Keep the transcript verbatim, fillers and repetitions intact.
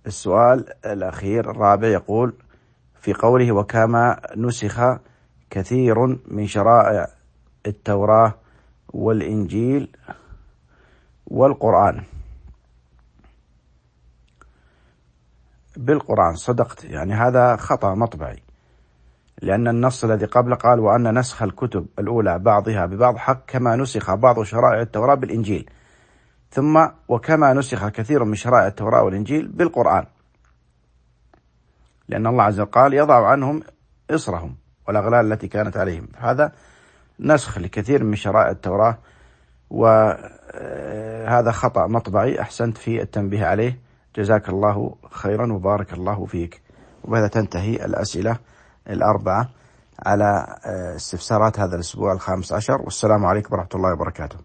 السؤال الأخير الرابع يقول في قوله وكما نسخ كثير من شرائع التوراة والإنجيل والقرآن. بالقرآن صدقت، يعني هذا خطأ مطبعي، لأن النص الذي قبل قال وأن نسخ الكتب الأولى بعضها ببعض حق كما نسخ بعض شرائع التوراة بالإنجيل، ثم وكما نسخ كثير من شرائع التوراة والإنجيل بالقرآن، لأن الله عز وجل قال يضع عنهم إصرهم والأغلال التي كانت عليهم. هذا نسخ لكثير من شرائع التوراة، وهذا خطأ مطبعي. أحسنت في التنبيه عليه، جزاك الله خيرا وبارك الله فيك. وبهذا تنتهي الأسئلة الأربعة على استفسارات هذا الأسبوع الخامس عشر، والسلام عليكم ورحمة الله وبركاته.